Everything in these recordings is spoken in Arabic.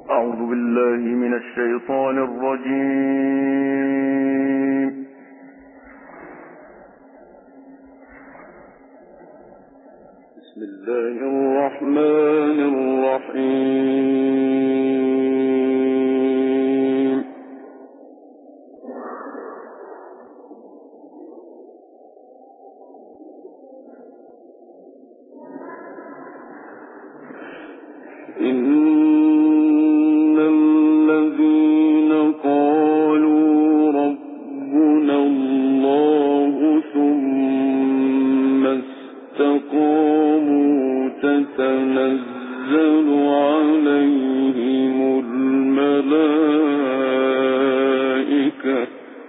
أعوذ بالله من الشيطان الرجيم. بسم الله الرحمن الرحيم. إن الذين قالوا ربنا الله ثم استقاموا تتنزل عليهم الملائكة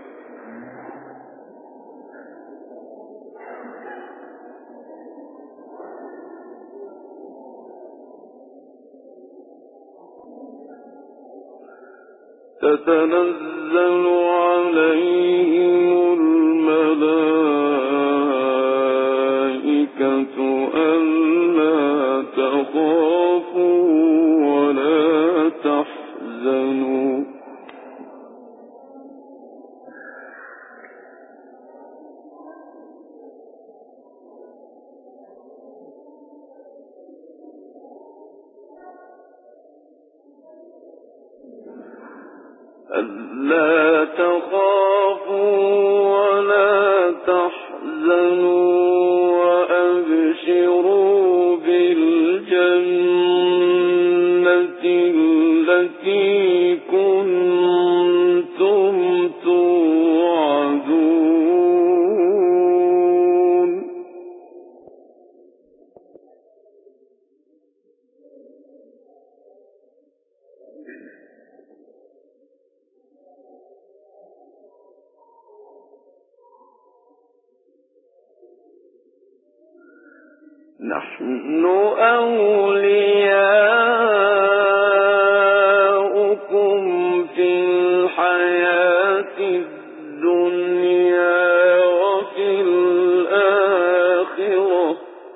ألا تخافوا ولا تحزنوا وأبشروا بالجنة التي كنتم توعدون نحن أولياؤكم في الحياة الدنيا وفي الآخرة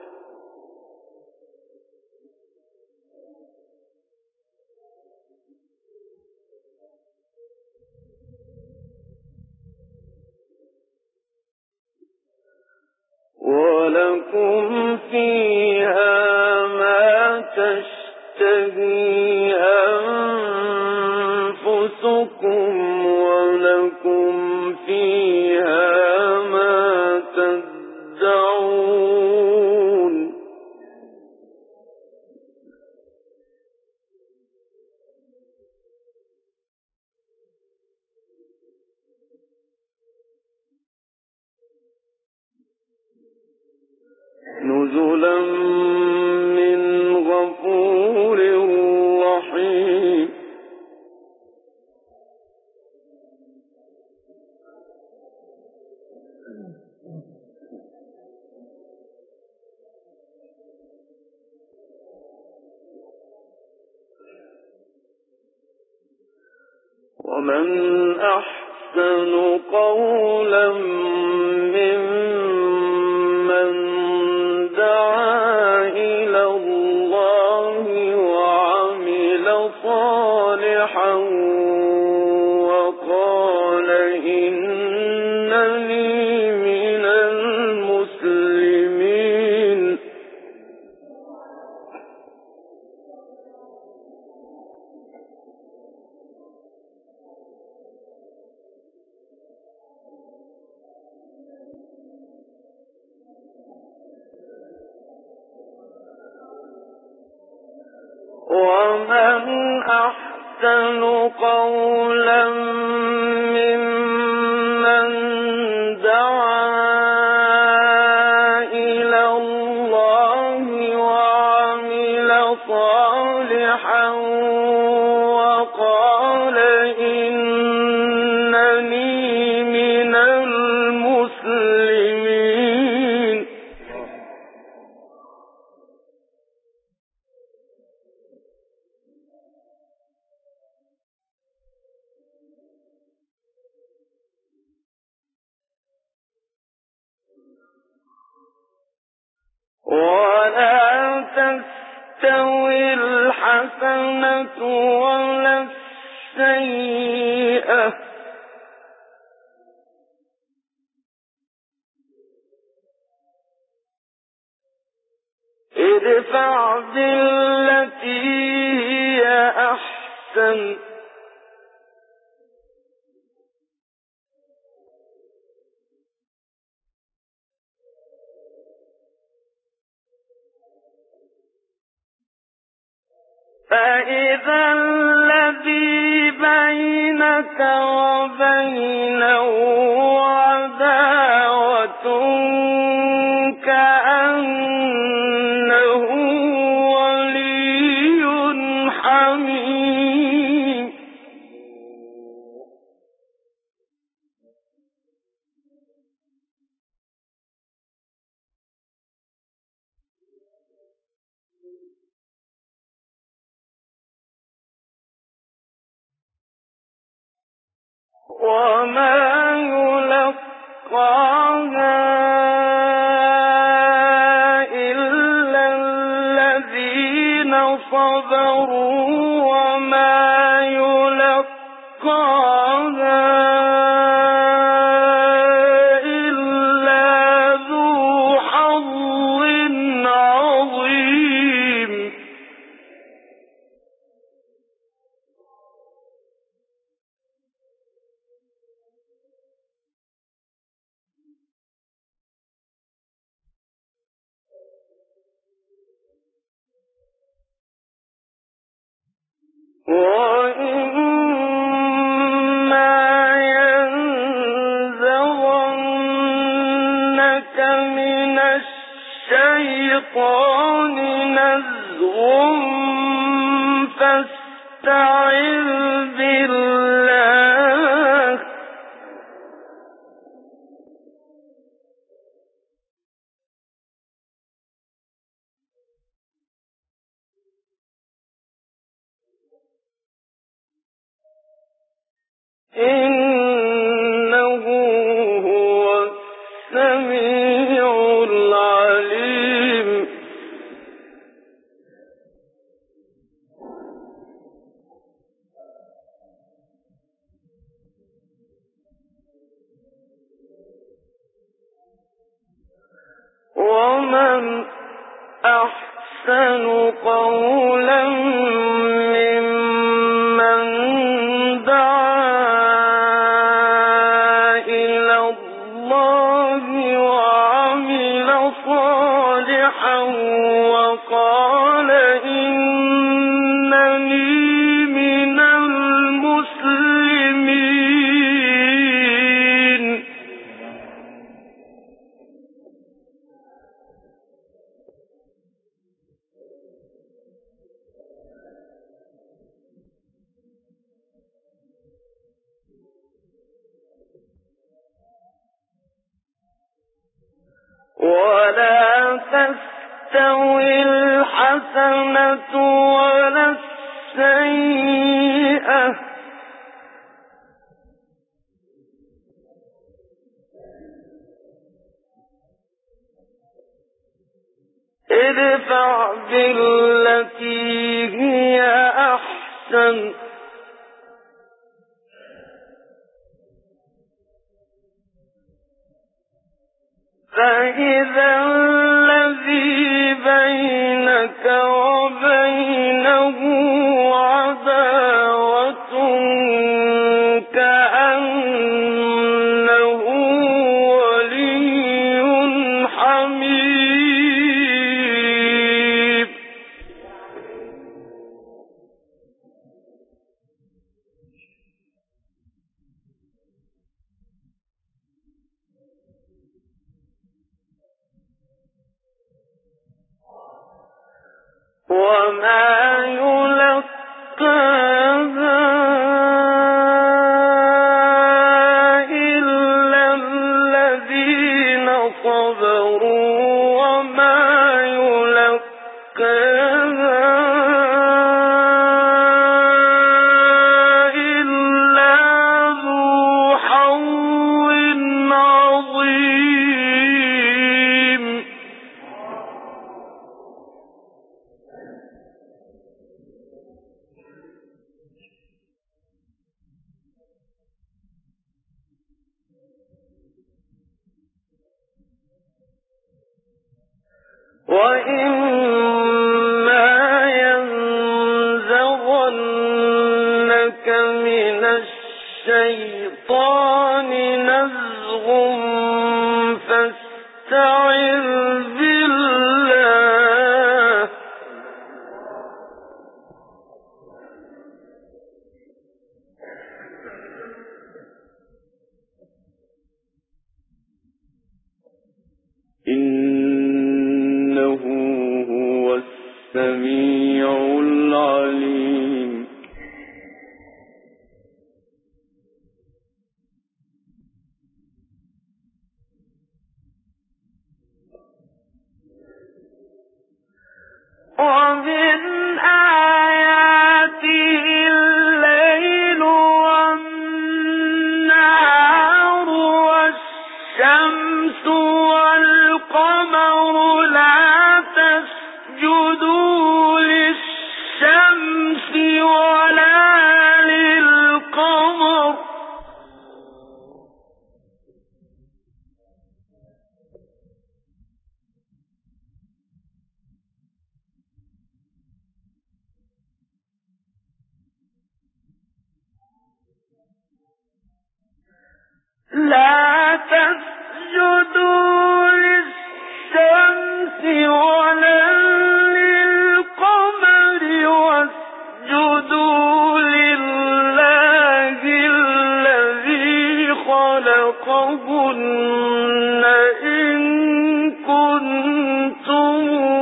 ولكم فيها ما تشتهي أنفسكم ولكم فيها ما تدعون نزلا من غفور رحيم ومن أحسن قولا ممن دعا إلى الله وعمل صالحا وقال إنني من المسلمين ومن أحسن قولا ممن دعا إلى الله وعمل صالحا وقال إنني من المسلمين ولا تستوي الحسنة الحسنة ولا السيئة ادفع بالتي هي أحسن فإذا الذي بينك وبينه عداوة كأنه ولي حميم وما يلقاها إلا الذين صبروا وما يلقاها إلا ذو حظ عظيم وإما ينزغنك من الشيطان نزغ فاستعذ بالله إنه هو السميع العليم ومن أحسن قولا ممن دعا إلى الله وعمل صالحا وقال إنني من المسلمين ولا تستوي الحسنة ولا السيئة ادفع بالتي هي أحسن فإذا الذي بينك وبينه عداوة كأنه ولي حميم وما يلقاها إلا الذين صبروا وما يلقاها إلا ذو حظ عظيم. وَإِمَّا يَنزَغَنَّكَ مِنَ الشَّيْطَانِ نَزْغٌ فَاسْتَعِذْ بِاللَّهِ ۖ إِنَّهُ هُوَ السَّمِيعُ الْعَلِيمُ. وَمِنْ آيَاتِهِ اللَّيْلُ وَالنَّهَارُ وَالشَّمْسُ وَالْقَمَرُ لَا تَسْجُدُوا لِلشَّمْسِ وَلَا لِلْقَمَرِ واسجدوا لله الذي خلقهن إن كنتم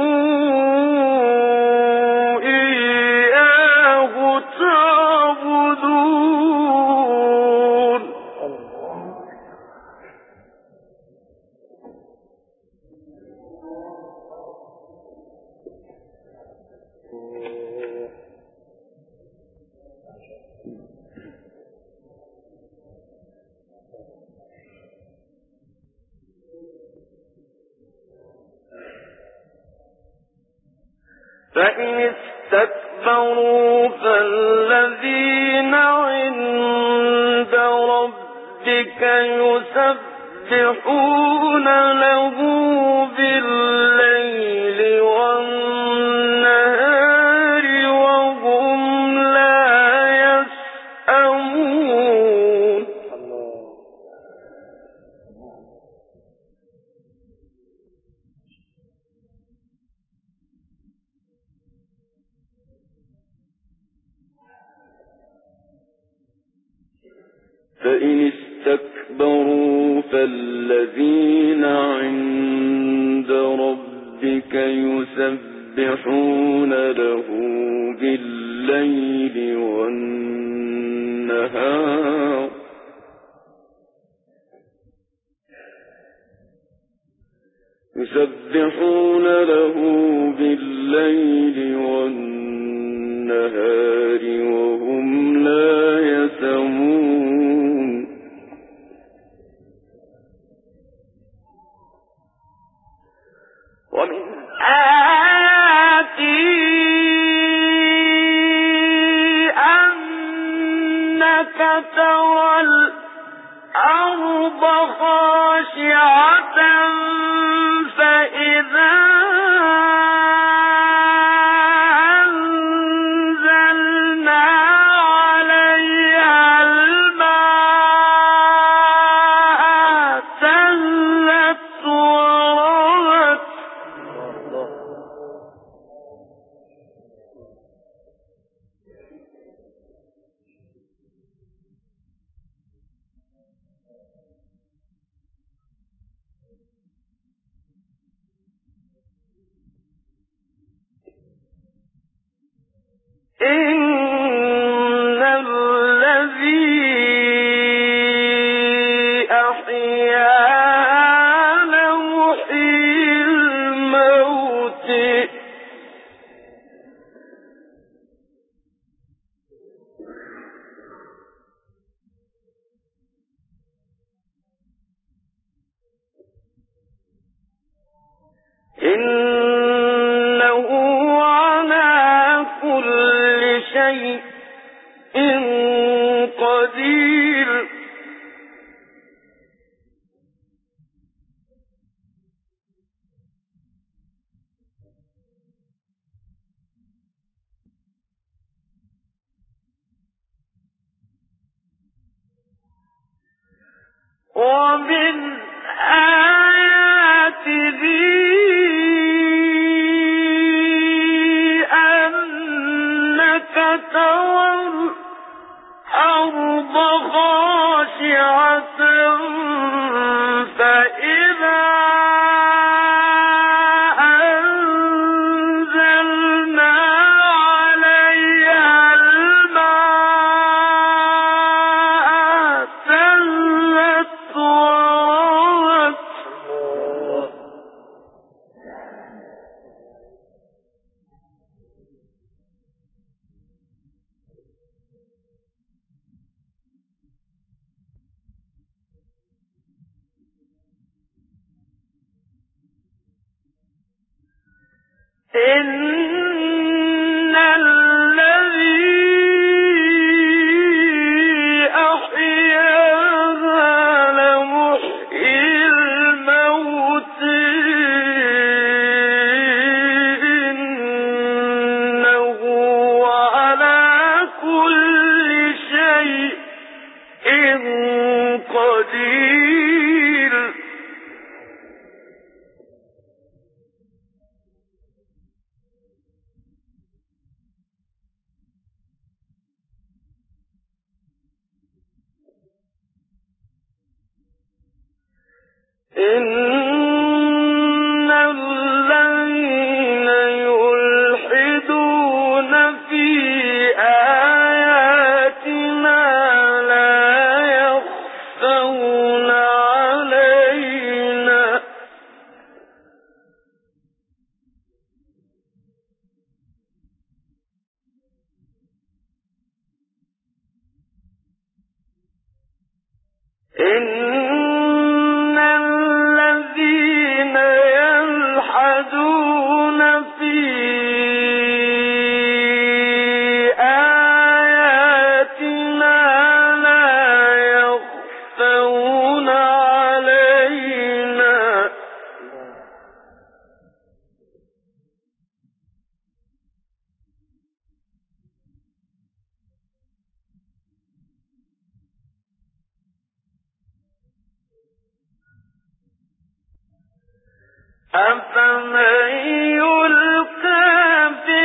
إياه تعبدون. فإن استكبروا فالذين عند ربك يسبحون له بالليل والنهار وهم لا يسأمون. فإن استكبروا فالذين عند ربك يسبحون له بالليل والنهار وهم لا يسأمون. ومن آياته أنك ترى الأرض خاشعة فإذا أنزلنا عليها الماء اهتزت وربت إن الذي أحياها لمحيي الموت إنه على كل شيء قدير. ومن آياته أنك ترى الأرض خاشعة فإذا أنزلنا عليها الماء اهتزت وربت إن الذي أحياها لمحيي الموت إنه على كل شيء قدير إن الذين يلحدون في آياتنا لا يخفون علينا إن الذين يلحدون في آياتنا لا يخفون علينا أفمن يلقى في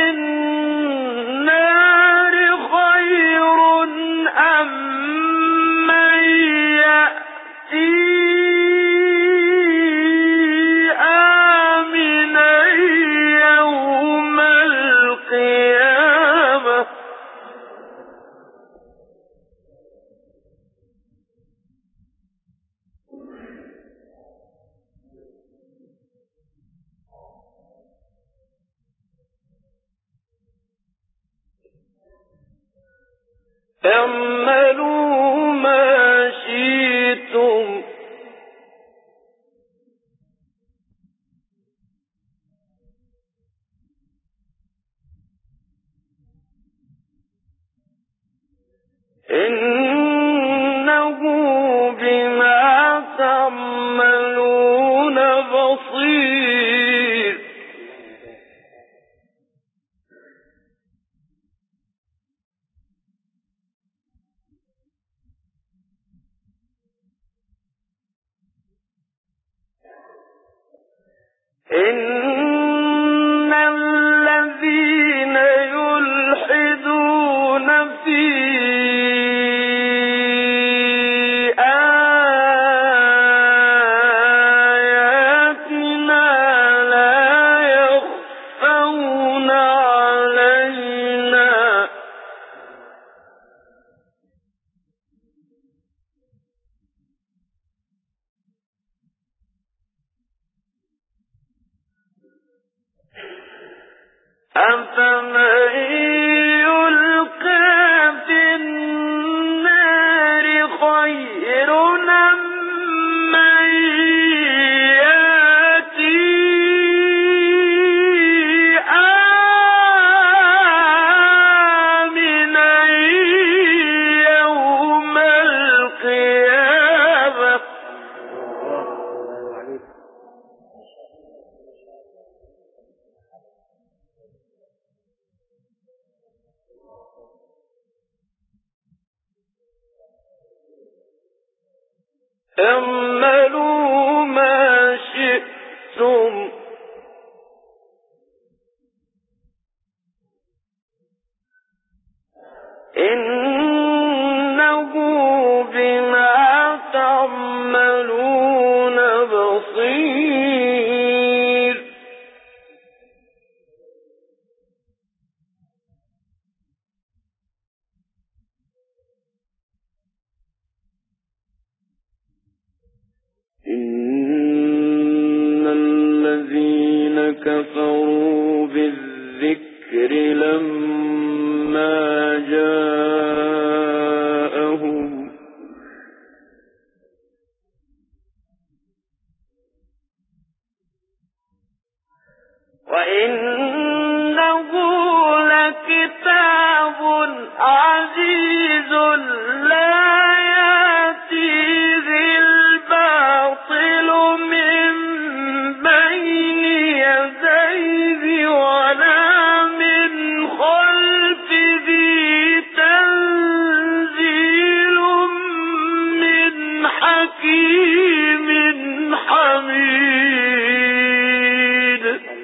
النار خير أم من يأتي آمنا يوم القيامة اعملوا ما شئتم إنه بما تعملون بصير إن الذين يلحدون في آياتنا لا يخفون علينا أفمن يلقى في اعملوا ما شئتم إنه بما تعملون بصير إن الذين كفروا بالذكر لما جاءهم وإنه لكتاب عزيز لا يأتيه الباطل من بين يديه ولا من خلفه تنزيل من حكيم حميد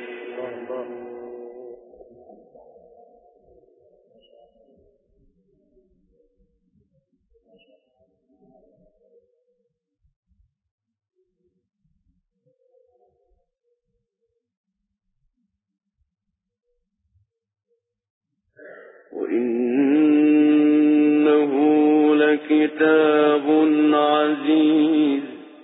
وإنه لكتاب عزيز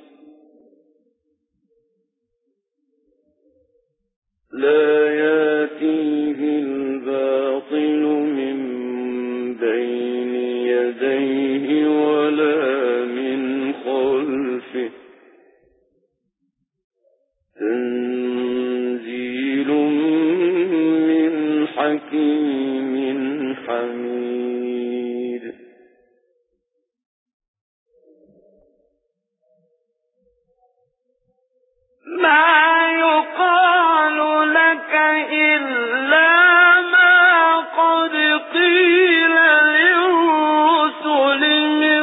لا يأتيه الباطل من بين يديه ولا من خلفه تنزيل من حكيم حميد ما يقال لك إلا ما قد قيل للرسل من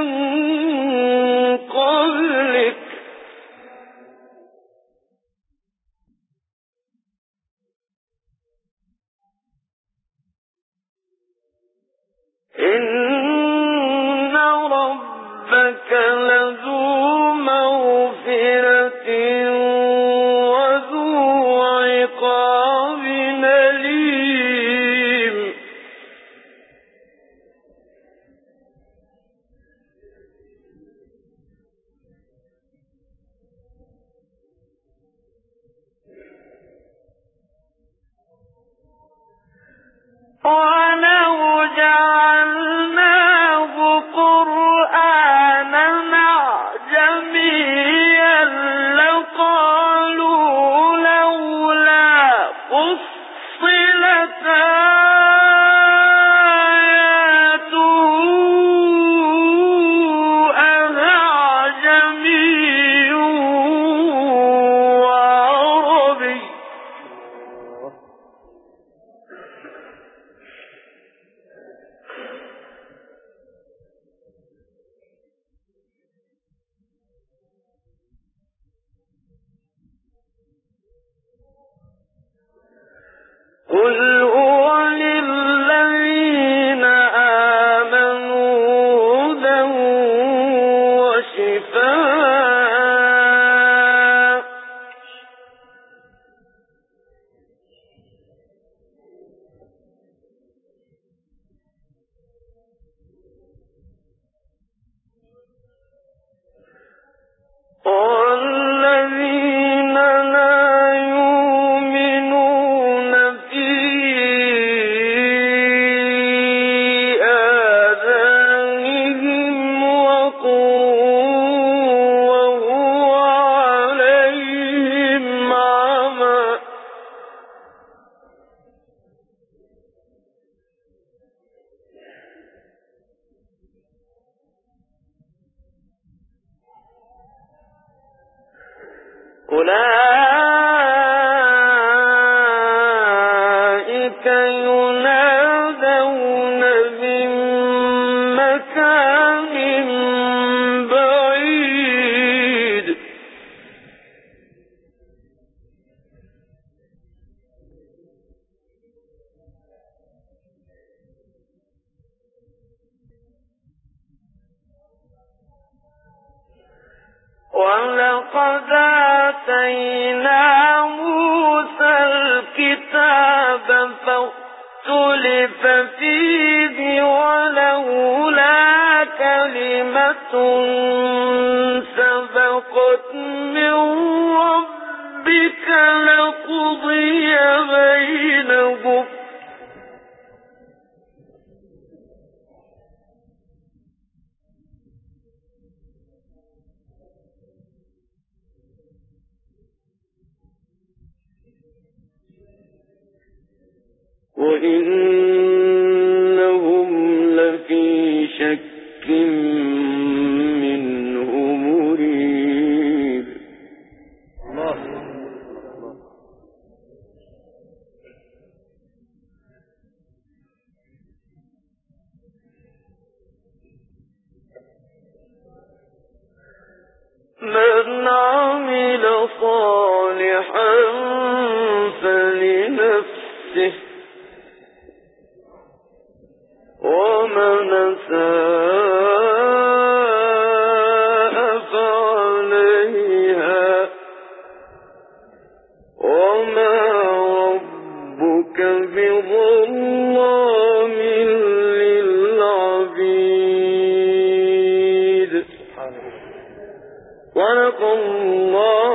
قبلك إن ربك لذو مغفرة وذو عقاب أليم ولو جعلناه قرآنا أعجميا لقالوا لولا فصلت آياته أعجمي وعربي قل هو للذين آمنوا هدى وشفاء والذين لا يؤمنون في آذانهم وقر وهو عليهم عمى أولئك ينادون من مكان بعيد ولقد آتينا موسى الكتاب فاختلف فيه ولولا كلمة سبقت من ربك لقضي بينهم وإنهم لفي شك منه مريب. من عمل صالحا فلنفسه ومن أساء فعليها وما ربك بظلام للعبيد. صدق الله